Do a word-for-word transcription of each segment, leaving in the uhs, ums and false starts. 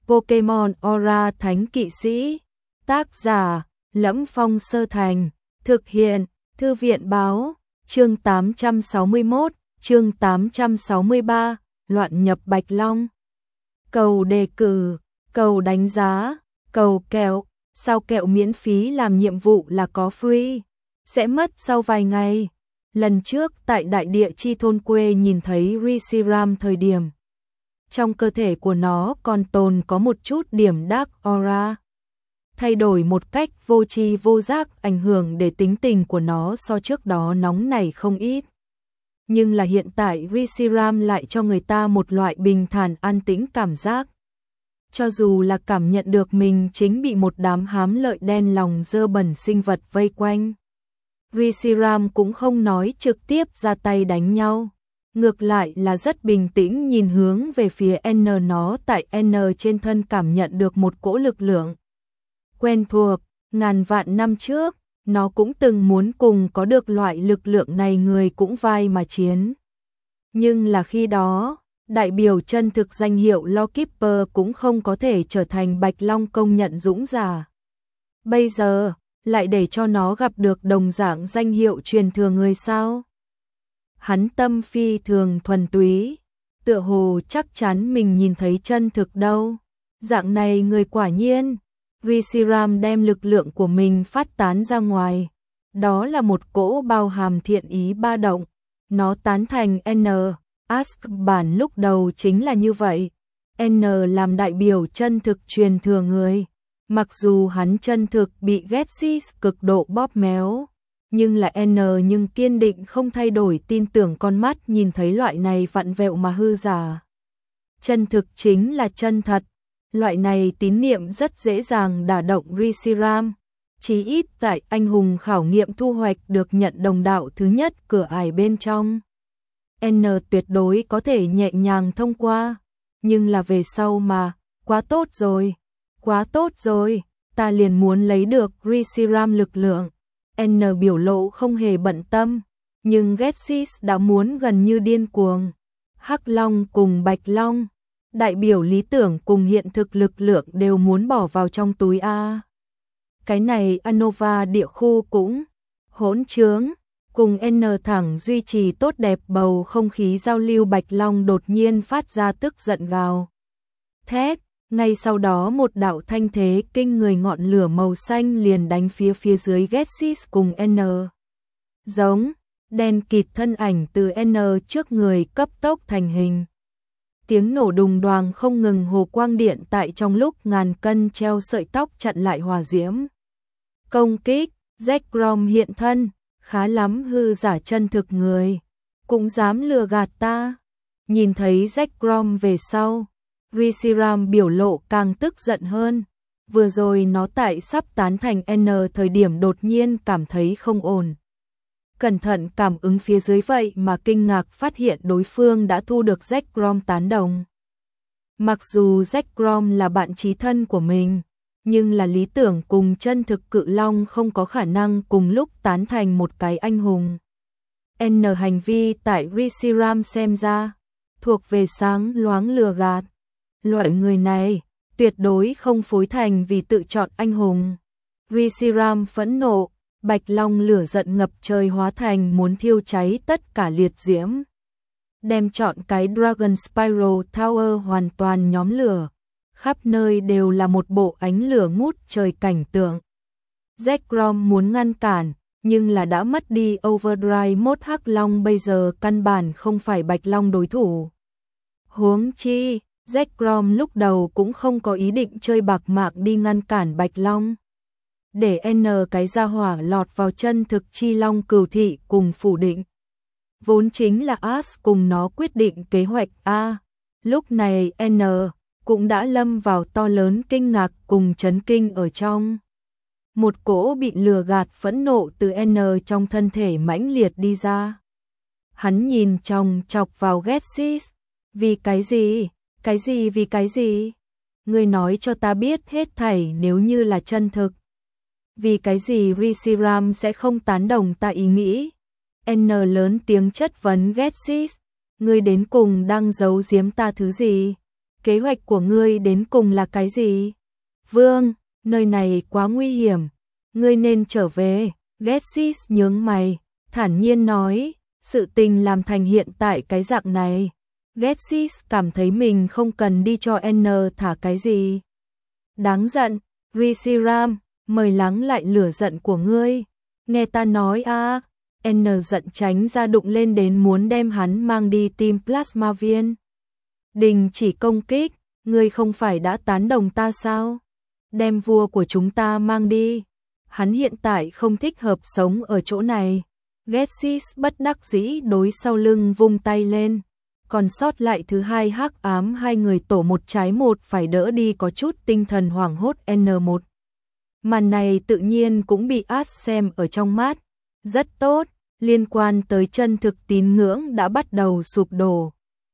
Pokemon Aura Thánh Kỵ Sĩ. Tác giả: Lẫm Phong Sơ Thành. Thực hiện: Thư viện báo. Chương tám trăm sáu mươi mốt, chương tám trăm sáu mươi ba, loạn nhập Bạch Long. Cầu đề cử, cầu đánh giá, cầu kẹo. Sao kẹo miễn phí làm nhiệm vụ là có free, sẽ mất sau vài ngày. Lần trước tại đại địa chi thôn quê nhìn thấy Reshiram thời điểm trong cơ thể của nó còn tồn có một chút điểm Dark Aura, thay đổi một cách vô tri vô giác, ảnh hưởng để tính tình của nó so trước đó nóng nảy không ít. Nhưng là hiện tại Reshiram lại cho người ta một loại bình thản an tĩnh cảm giác. Cho dù là cảm nhận được mình chính bị một đám hám lợi đen lòng dơ bẩn sinh vật vây quanh, Reshiram cũng không nói trực tiếp ra tay đánh nhau. Ngược lại là rất bình tĩnh nhìn hướng về phía N. Nó tại N trên thân cảm nhận được một cỗ lực lượng quen thuộc. Ngàn vạn năm trước, nó cũng từng muốn cùng có được loại lực lượng này người cũng vai mà chiến. Nhưng là khi đó, đại biểu chân thực danh hiệu Lawkeeper cũng không có thể trở thành Bạch Long công nhận dũng giả. Bây giờ, lại để cho nó gặp được đồng dạng danh hiệu truyền thừa người sao? Hắn tâm phi thường thuần túy, tựa hồ chắc chắn mình nhìn thấy chân thực đâu. Dạng này người quả nhiên. Reshiram đem lực lượng của mình phát tán ra ngoài. Đó là một cỗ bao hàm thiện ý ba động. Nó tán thành N. Ask bản lúc đầu chính là như vậy. N làm đại biểu chân thực truyền thừa người. Mặc dù hắn chân thực bị Getsis cực độ bóp méo, nhưng là N nhưng kiên định không thay đổi, tin tưởng con mắt nhìn thấy loại này vặn vẹo mà hư giả. Chân thực chính là chân thật. Loại này tín niệm rất dễ dàng đả động Reshiram. Chí ít tại anh hùng khảo nghiệm thu hoạch được nhận đồng đạo thứ nhất cửa ải bên trong, N tuyệt đối có thể nhẹ nhàng thông qua. Nhưng là về sau mà, quá tốt rồi, quá tốt rồi, ta liền muốn lấy được Reshiram lực lượng. N biểu lộ không hề bận tâm, nhưng Getsis đã muốn gần như điên cuồng. Hắc Long cùng Bạch Long, đại biểu lý tưởng cùng hiện thực lực lượng đều muốn bỏ vào trong túi A. Cái này Anova địa khu cũng hỗn trướng. Cùng N thẳng duy trì tốt đẹp bầu không khí giao lưu, Bạch Long đột nhiên phát ra tức giận gào thét. Ngay sau đó một đạo thanh thế kinh người ngọn lửa màu xanh liền đánh phía phía dưới Getsis cùng N. Giống, đen kịt thân ảnh từ N trước người cấp tốc thành hình. Tiếng nổ đùng đoàng không ngừng, hồ quang điện tại trong lúc ngàn cân treo sợi tóc chặn lại hỏa diễm công kích. Zekrom hiện thân, khá lắm, hư giả chân thực người cũng dám lừa gạt ta. Nhìn thấy Zekrom về sau, Reshiram biểu lộ càng tức giận hơn. Vừa rồi nó tại sắp tán thành N thời điểm đột nhiên cảm thấy không ổn. Cẩn thận cảm ứng phía dưới vậy mà kinh ngạc phát hiện đối phương đã thu được Zekrom tán đồng. Mặc dù Zekrom là bạn chí thân của mình, nhưng là lý tưởng cùng chân thực cự long không có khả năng cùng lúc tán thành một cái anh hùng. N hành vi tại Reshiram xem ra thuộc về sáng loáng lừa gạt. Loại người này tuyệt đối không phối thành vì tự chọn anh hùng. Reshiram phẫn nộ, Bạch Long lửa giận ngập trời hóa thành muốn thiêu cháy tất cả liệt diễm, đem chọn cái Dragon Spiral Tower hoàn toàn nhóm lửa. Khắp nơi đều là một bộ ánh lửa ngút trời cảnh tượng. Zekrom muốn ngăn cản, nhưng là đã mất đi Overdrive mode. Hắc Long bây giờ căn bản không phải Bạch Long đối thủ. Huống chi, Zekrom lúc đầu cũng không có ý định chơi bạc mạng đi ngăn cản Bạch Long. Để N cái gia hỏa lọt vào chân thực chi long cửu thị cùng phủ định. Vốn chính là Ash cùng nó quyết định kế hoạch A. Lúc này N cũng đã lâm vào to lớn kinh ngạc cùng chấn kinh ở trong. Một cỗ bị lừa gạt phẫn nộ từ N trong thân thể mãnh liệt đi ra. Hắn nhìn chòng chọc vào Getsis. Vì cái gì? Cái gì vì cái gì? Ngươi nói cho ta biết hết thảy nếu như là chân thực. Vì cái gì Reshiram sẽ không tán đồng ta ý nghĩ? N lớn tiếng chất vấn Getsis. Ngươi đến cùng đang giấu giếm ta thứ gì? kế hoạch của ngươi đến cùng là cái gì? Vương, nơi này quá nguy hiểm, ngươi nên trở về. Getsis nhướng mày, thản nhiên nói, sự tình làm thành hiện tại cái dạng này. Getsis cảm thấy mình không cần đi cho N thả cái gì. Đáng giận, Reshiram, mời lắng lại lửa giận của ngươi. Nghe ta nói a. N giận tránh ra đụng lên đến muốn đem hắn mang đi tìm plasma viên. Đình chỉ công kích, ngươi không phải đã tán đồng ta sao? Đem vua của chúng ta mang đi. Hắn hiện tại không thích hợp sống ở chỗ này. Getsis bất đắc dĩ đối sau lưng vung tay lên. Còn sót lại thứ hai hắc ám hai người tổ một trái một phải đỡ đi có chút tinh thần hoảng hốt N một. Màn này tự nhiên cũng bị As xem ở trong mắt. Rất tốt, liên quan tới chân thực tín ngưỡng đã bắt đầu sụp đổ.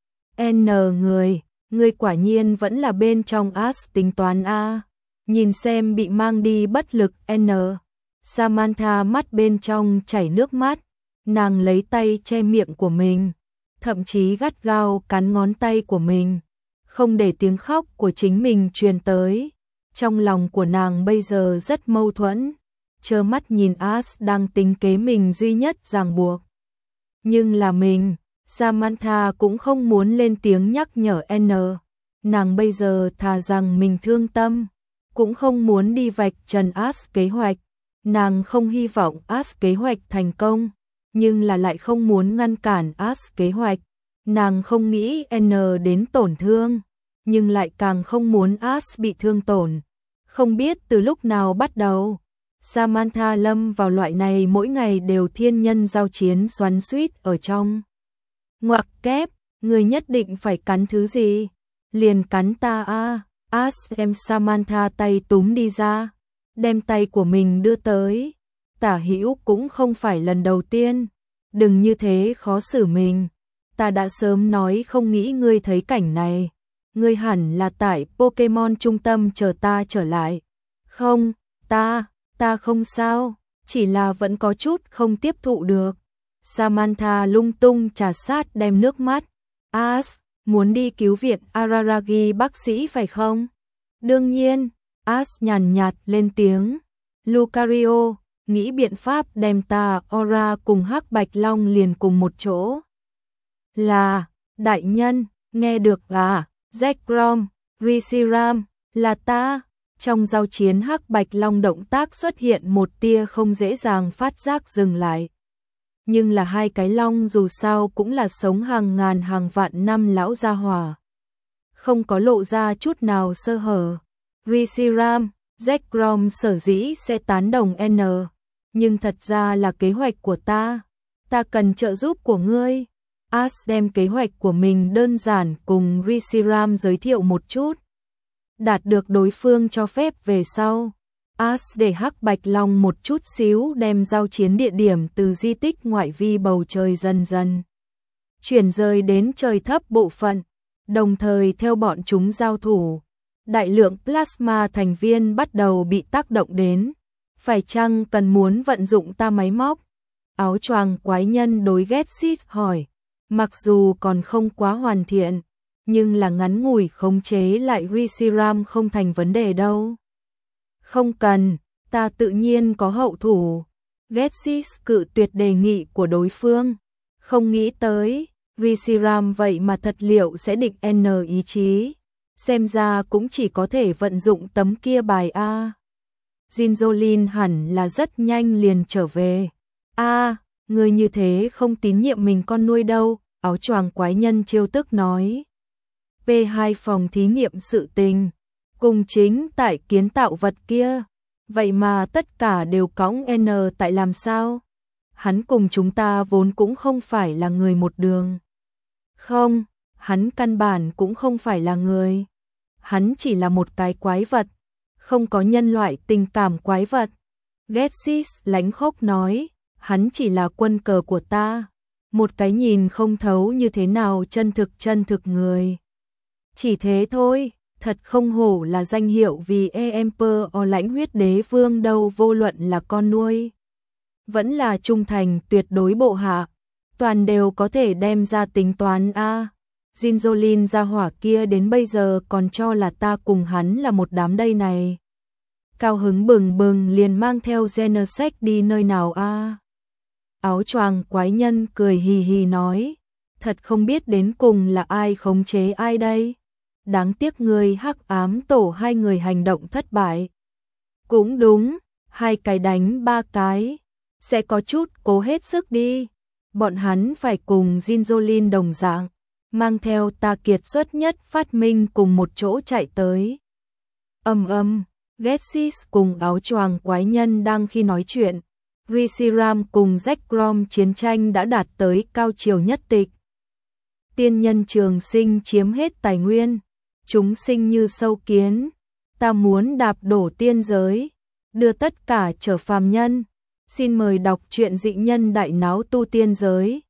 N người, người quả nhiên vẫn là bên trong As tính toán A. Nhìn xem bị mang đi bất lực N. Samantha mắt bên trong chảy nước mắt, nàng lấy tay che miệng của mình, thậm chí gắt gao cắn ngón tay của mình, không để tiếng khóc của chính mình truyền tới. Trong lòng của nàng bây giờ rất mâu thuẫn, trơ mắt nhìn As đang tính kế mình duy nhất ràng buộc. Nhưng là mình, Samantha cũng không muốn lên tiếng nhắc nhở N. Nàng bây giờ thà rằng mình thương tâm, cũng không muốn đi vạch trần As kế hoạch. Nàng không hy vọng As kế hoạch thành công, nhưng là lại không muốn ngăn cản As kế hoạch. Nàng không nghĩ N đến tổn thương, nhưng lại càng không muốn As bị thương tổn. Không biết từ lúc nào bắt đầu, Samantha lâm vào loại này mỗi ngày đều thiên nhân giao chiến xoắn xuýt ở trong. Ngoặc kép, người nhất định phải cắn thứ gì? Liền cắn ta a. As em Samantha tay túm đi ra, đem tay của mình đưa tới. Tả Hữu cũng không phải lần đầu tiên, đừng như thế khó xử mình. Ta đã sớm nói không nghĩ ngươi thấy cảnh này. Ngươi hẳn là tại Pokemon trung tâm chờ ta trở lại. Không, ta, ta không sao, chỉ là vẫn có chút không tiếp thụ được. Samantha lung tung trà sát đem nước mắt. As, muốn đi cứu viện Araragi bác sĩ phải không? Đương nhiên, As nhàn nhạt lên tiếng. Lucario, nghĩ biện pháp đem ta Aura cùng Hắc Bạch Long liền cùng một chỗ. Là, đại nhân, nghe được à? Zekrom, Reshiram, là ta. Trong giao chiến Hắc Bạch Long động tác xuất hiện một tia không dễ dàng phát giác dừng lại. Nhưng là hai cái long dù sao cũng là sống hàng ngàn hàng vạn năm lão gia hỏa, không có lộ ra chút nào sơ hở. Reshiram, Zekrom sở dĩ sẽ tán đồng N, nhưng thật ra là kế hoạch của ta. Ta cần trợ giúp của ngươi. As đem kế hoạch của mình đơn giản cùng Reshiram giới thiệu một chút. Đạt được đối phương cho phép về sau, As để Hắc Bạch Long một chút xíu đem giao chiến địa điểm từ di tích ngoại vi bầu trời dần dần chuyển rời đến trời thấp bộ phận, đồng thời theo bọn chúng giao thủ. Đại lượng plasma thành viên bắt đầu bị tác động đến. Phải chăng cần muốn vận dụng ta máy móc? Áo choàng quái nhân đối Getsis hỏi. Mặc dù còn không quá hoàn thiện, nhưng là ngắn ngủi khống chế lại Reshiram không thành vấn đề đâu. Không cần, ta tự nhiên có hậu thủ. Getsis cự tuyệt đề nghị của đối phương. Không nghĩ tới, Reshiram vậy mà thật liệu sẽ định N ý chí. Xem ra cũng chỉ có thể vận dụng tấm kia bài A. Jinjolin hẳn là rất nhanh liền trở về. A, người như thế không tín nhiệm mình con nuôi đâu, áo choàng quái nhân trêu tức nói. P hai phòng thí nghiệm sự tình, cùng chính tại kiến tạo vật kia, vậy mà tất cả đều cõng N tại làm sao? Hắn cùng chúng ta vốn cũng không phải là người một đường. Không, hắn căn bản cũng không phải là người. Hắn chỉ là một cái quái vật, không có nhân loại tình cảm quái vật. Getsis lánh khóc nói, hắn chỉ là quân cờ của ta. Một cái nhìn không thấu như thế nào chân thực chân thực người. Chỉ thế thôi, thật không hổ là danh hiệu vì Emperor lãnh huyết đế vương đâu, vô luận là con nuôi, vẫn là trung thành tuyệt đối bộ hạ, toàn đều có thể đem ra tính toán a. Zinzolin gia hỏa kia đến bây giờ còn cho là ta cùng hắn là một đám đây này. Cao hứng bừng bừng liền mang theo Genesect đi nơi nào a? À? Áo choàng quái nhân cười hì hì nói, thật không biết đến cùng là ai khống chế ai đây. Đáng tiếc người Hắc Ám Tổ hai người hành động thất bại. Cũng đúng, hai cái đánh ba cái, sẽ có chút cố hết sức đi. Bọn hắn phải cùng Zinzolin đồng dạng, mang theo ta kiệt xuất nhất phát minh cùng một chỗ chạy tới. Âm âm, Getsis cùng áo choàng quái nhân đang khi nói chuyện. Reshiram cùng Zekrom chiến tranh đã đạt tới cao triều nhất tịch. Tiên nhân trường sinh chiếm hết tài nguyên, chúng sinh như sâu kiến. Ta muốn đạp đổ tiên giới, đưa tất cả trở phàm nhân. Xin mời đọc truyện Dị Nhân Đại Náo Tu Tiên Giới.